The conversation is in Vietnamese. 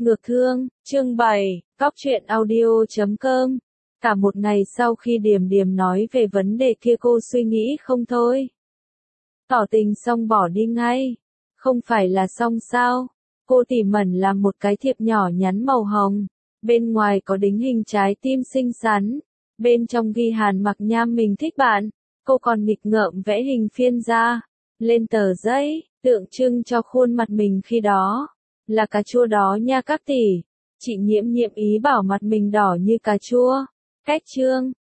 Ngược thương, chương 7, Cóc truyện audio.com. Cả một ngày sau khi Điềm Điềm nói về vấn đề kia cô suy nghĩ không thôi. Tỏ tình xong bỏ đi ngay. Không phải là xong sao? Cô tỉ mẩn làm một cái thiệp nhỏ nhắn màu hồng. Bên ngoài có đính hình trái tim xinh xắn. Bên trong ghi Hàn Mặc Nham mình thích bạn. Cô còn nghịch ngợm vẽ hình phiên ra. Lên tờ giấy, tượng trưng cho khuôn mặt mình khi đó. Là cà chua đó nha các tỷ. Chị Nhiễm Nhiễm ý bảo mặt mình đỏ như cà chua. Cách chương.